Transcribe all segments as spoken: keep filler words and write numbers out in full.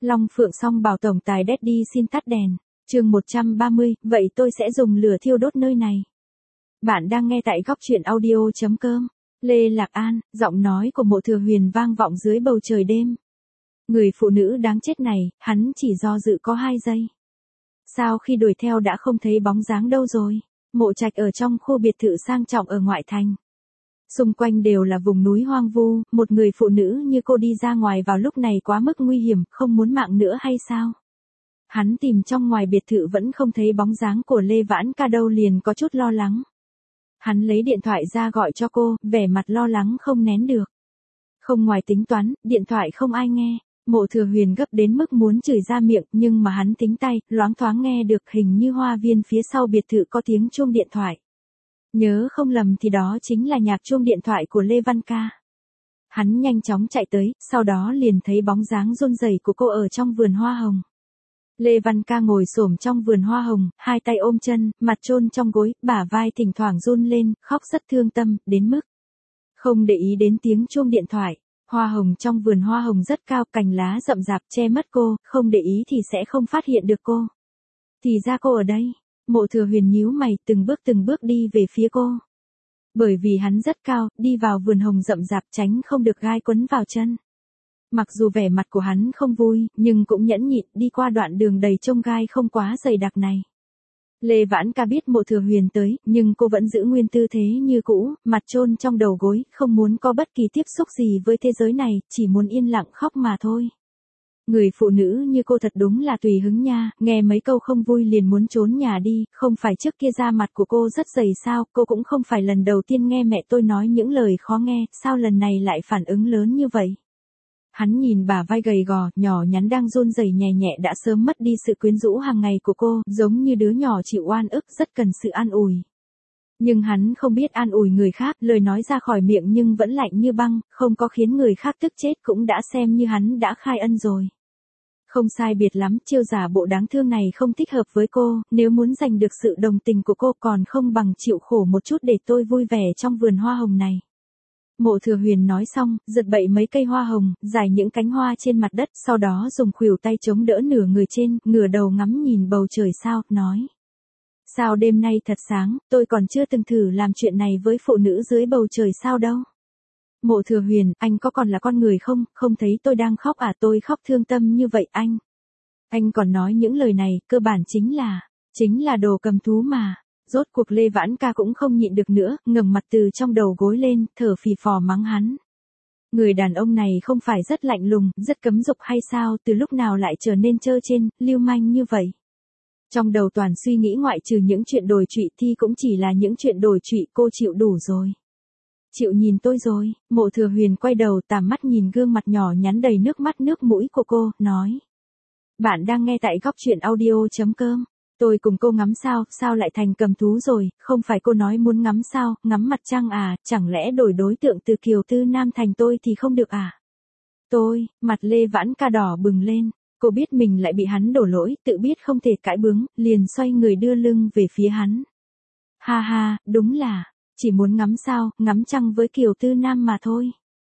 Long Phượng Song bảo tổng tài Daddy xin tắt đèn. Chương một trăm ba mươi, vậy tôi sẽ dùng lửa thiêu đốt nơi này. Bạn đang nghe tại góc truyện audio chấm com. Lê Lạc An, giọng nói của Mộ Thừa Huyền vang vọng dưới bầu trời đêm. Người phụ nữ đáng chết này, hắn chỉ do dự có hai giây. Sao khi đuổi theo đã không thấy bóng dáng đâu rồi? Mộ trạch ở trong khu biệt thự sang trọng ở ngoại thành. Xung quanh đều là vùng núi hoang vu, một người phụ nữ như cô đi ra ngoài vào lúc này quá mức nguy hiểm, không muốn mạng nữa hay sao? Hắn tìm trong ngoài biệt thự vẫn không thấy bóng dáng của Lê Vãn Ca đâu, liền có chút lo lắng. Hắn lấy điện thoại ra gọi cho cô, vẻ mặt lo lắng không nén được. Không ngoài tính toán, điện thoại không ai nghe. Mộ Thừa Huyền gấp đến mức muốn chửi ra miệng, nhưng mà hắn tính tay, loáng thoáng nghe được hình như hoa viên phía sau biệt thự có tiếng chuông điện thoại. Nhớ không lầm thì đó chính là nhạc chuông điện thoại của Lê Văn Ca. Hắn nhanh chóng chạy tới, sau đó liền thấy bóng dáng run rẩy của cô ở trong vườn hoa hồng. Lê Văn Ca ngồi xổm trong vườn hoa hồng, hai tay ôm chân, mặt chôn trong gối, bả vai thỉnh thoảng run lên, khóc rất thương tâm, đến mức không để ý đến tiếng chuông điện thoại. Hoa hồng trong vườn hoa hồng rất cao, cành lá rậm rạp che mất cô, không để ý thì sẽ không phát hiện được cô. Thì ra cô ở đây. Mộ Thừa Huyền nhíu mày, từng bước từng bước đi về phía cô. Bởi vì hắn rất cao, đi vào vườn hồng rậm rạp tránh không được gai quấn vào chân. Mặc dù vẻ mặt của hắn không vui, nhưng cũng nhẫn nhịn đi qua đoạn đường đầy chông gai không quá dày đặc này. Lê Vãn Ca biết Mộ Thừa Huyền tới, nhưng cô vẫn giữ nguyên tư thế như cũ, mặt chôn trong đầu gối, không muốn có bất kỳ tiếp xúc gì với thế giới này, chỉ muốn yên lặng khóc mà thôi. Người phụ nữ như cô thật đúng là tùy hứng nha, nghe mấy câu không vui liền muốn trốn nhà đi, không phải trước kia da mặt của cô rất dày sao, cô cũng không phải lần đầu tiên nghe mẹ tôi nói những lời khó nghe, sao lần này lại phản ứng lớn như vậy. Hắn nhìn bả vai gầy gò, nhỏ nhắn đang run rẩy nhẹ nhẹ đã sớm mất đi sự quyến rũ hàng ngày của cô, giống như đứa nhỏ chịu oan ức rất cần sự an ủi. Nhưng hắn không biết an ủi người khác, lời nói ra khỏi miệng nhưng vẫn lạnh như băng, không có khiến người khác tức chết cũng đã xem như hắn đã khai ân rồi. Không sai biệt lắm, chiêu giả bộ đáng thương này không thích hợp với cô, nếu muốn giành được sự đồng tình của cô còn không bằng chịu khổ một chút để tôi vui vẻ trong vườn hoa hồng này. Mộ Thừa Huyền nói xong, giật bậy mấy cây hoa hồng, giải những cánh hoa trên mặt đất, sau đó dùng khuỷu tay chống đỡ nửa người trên, ngửa đầu ngắm nhìn bầu trời sao, nói. Sao đêm nay thật sáng, tôi còn chưa từng thử làm chuyện này với phụ nữ dưới bầu trời sao đâu. Mộ Thừa Huyền, anh có còn là con người không, không thấy tôi đang khóc à, tôi khóc thương tâm như vậy anh. Anh còn nói những lời này, cơ bản chính là, chính là đồ cầm thú mà. Rốt cuộc Lê Vãn Ca cũng không nhịn được nữa, ngẩng mặt từ trong đầu gối lên, thở phì phò mắng hắn. Người đàn ông này không phải rất lạnh lùng, rất cấm dục hay sao, từ lúc nào lại trở nên trơ trên, lưu manh như vậy. Trong đầu toàn suy nghĩ ngoại trừ những chuyện đồi trụy thì cũng chỉ là những chuyện đồi trụy, cô chịu đủ rồi. Chịu nhìn tôi rồi. Mộ Thừa Huyền quay đầu tàm mắt nhìn gương mặt nhỏ nhắn đầy nước mắt nước mũi của cô, nói. Bạn đang nghe tại góc truyện audio chấm com. Tôi cùng cô ngắm sao, sao lại thành cầm thú rồi, không phải cô nói muốn ngắm sao, ngắm mặt trăng à, chẳng lẽ đổi đối tượng từ Kiều Tư Nam thành tôi thì không được à? Tôi, mặt Lê Vãn Ca đỏ bừng lên, cô biết mình lại bị hắn đổ lỗi, tự biết không thể cãi bướng, liền xoay người đưa lưng về phía hắn. Ha ha, đúng là, chỉ muốn ngắm sao, ngắm trăng với Kiều Tư Nam mà thôi.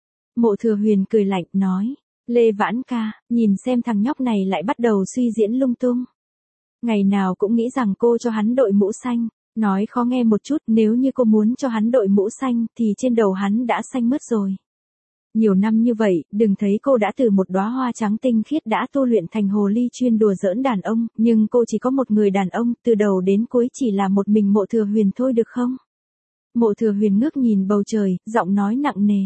Mộ Thừa Huyền cười lạnh, nói, Lê Vãn Ca, nhìn xem thằng nhóc này lại bắt đầu suy diễn lung tung. Ngày nào cũng nghĩ rằng cô cho hắn đội mũ xanh, nói khó nghe một chút, nếu như cô muốn cho hắn đội mũ xanh thì trên đầu hắn đã xanh mất rồi. Nhiều năm như vậy, đừng thấy cô đã từ một đóa hoa trắng tinh khiết đã tu luyện thành hồ ly chuyên đùa giỡn đàn ông, nhưng cô chỉ có một người đàn ông, từ đầu đến cuối chỉ là một mình Mộ Thừa Huyền thôi được không? Mộ Thừa Huyền ngước nhìn bầu trời, giọng nói nặng nề.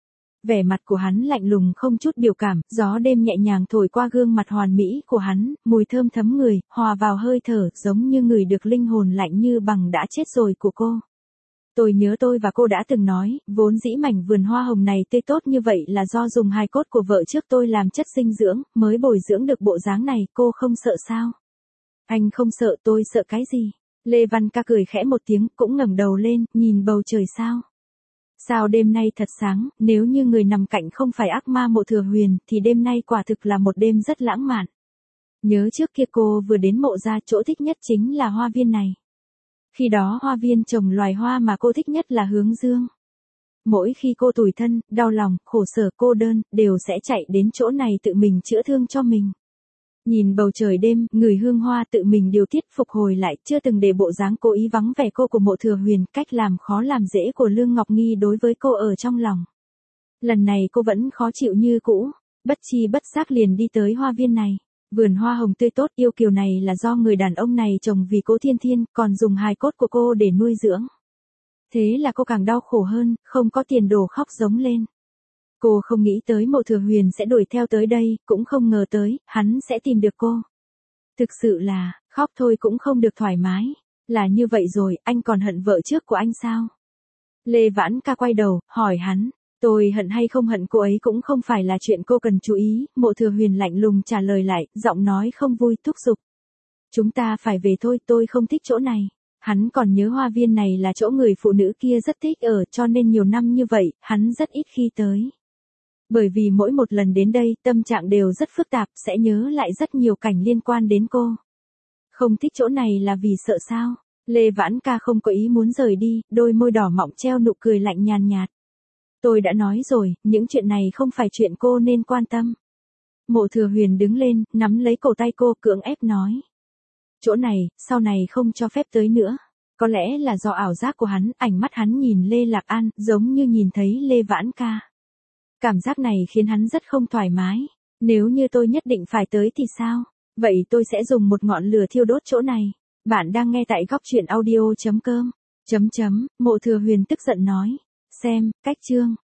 Vẻ mặt của hắn lạnh lùng không chút biểu cảm, gió đêm nhẹ nhàng thổi qua gương mặt hoàn mỹ của hắn, mùi thơm thấm người, hòa vào hơi thở, giống như người được linh hồn lạnh như bằng đã chết rồi của cô. Tôi nhớ tôi và cô đã từng nói, vốn dĩ mảnh vườn hoa hồng này tươi tốt như vậy là do dùng hài cốt của vợ trước tôi làm chất dinh dưỡng, mới bồi dưỡng được bộ dáng này, cô không sợ sao? Anh không sợ, tôi sợ cái gì? Lê Văn Ca cười khẽ một tiếng, cũng ngẩng đầu lên, nhìn bầu trời sao. Sao đêm nay thật sáng, nếu như người nằm cạnh không phải ác ma Mộ Thừa Huyền, thì đêm nay quả thực là một đêm rất lãng mạn. Nhớ trước kia cô vừa đến Mộ gia, chỗ thích nhất chính là hoa viên này. Khi đó hoa viên trồng loài hoa mà cô thích nhất là hướng dương. Mỗi khi cô tủi thân, đau lòng, khổ sở, cô đơn, đều sẽ chạy đến chỗ này tự mình chữa thương cho mình. Nhìn bầu trời đêm, người hương hoa tự mình điều tiết phục hồi lại, chưa từng để bộ dáng cố ý vắng vẻ cô của Mộ Thừa Huyền, cách làm khó làm dễ của Lương Ngọc Nghi đối với cô ở trong lòng. Lần này cô vẫn khó chịu như cũ, bất chi bất giác liền đi tới hoa viên này. Vườn hoa hồng tươi tốt yêu kiều này là do người đàn ông này trồng vì Cố Thiên Thiên, còn dùng hài cốt của cô để nuôi dưỡng. Thế là cô càng đau khổ hơn, không có tiền đồ khóc giống lên. Cô không nghĩ tới Mộ Thừa Huyền sẽ đuổi theo tới đây, cũng không ngờ tới, hắn sẽ tìm được cô. Thực sự là, khóc thôi cũng không được thoải mái. Là như vậy rồi, anh còn hận vợ trước của anh sao? Lê Vãn Ca quay đầu, hỏi hắn. Tôi hận hay không hận cô ấy cũng không phải là chuyện cô cần chú ý, Mộ Thừa Huyền lạnh lùng trả lời lại, giọng nói không vui thúc giục. Chúng ta phải về thôi, tôi không thích chỗ này. Hắn còn nhớ hoa viên này là chỗ người phụ nữ kia rất thích ở, cho nên nhiều năm như vậy, hắn rất ít khi tới. Bởi vì mỗi một lần đến đây, tâm trạng đều rất phức tạp, sẽ nhớ lại rất nhiều cảnh liên quan đến cô. Không thích chỗ này là vì sợ sao? Lê Vãn Ca không có ý muốn rời đi, đôi môi đỏ mọng treo nụ cười lạnh nhàn nhạt. Tôi đã nói rồi, những chuyện này không phải chuyện cô nên quan tâm. Mộ Thừa Huyền đứng lên, nắm lấy cổ tay cô, cưỡng ép nói. Chỗ này, sau này không cho phép tới nữa. Có lẽ là do ảo giác của hắn, ảnh mắt hắn nhìn Lê Lạc An, giống như nhìn thấy Lê Vãn Ca. Cảm giác này khiến hắn rất không thoải mái. Nếu như tôi nhất định phải tới thì sao? Vậy tôi sẽ dùng một ngọn lửa thiêu đốt chỗ này. Bạn đang nghe tại góc truyện audio chấm com. Chấm chấm, Mộ Thừa Huyền tức giận nói. Xem, cách chương.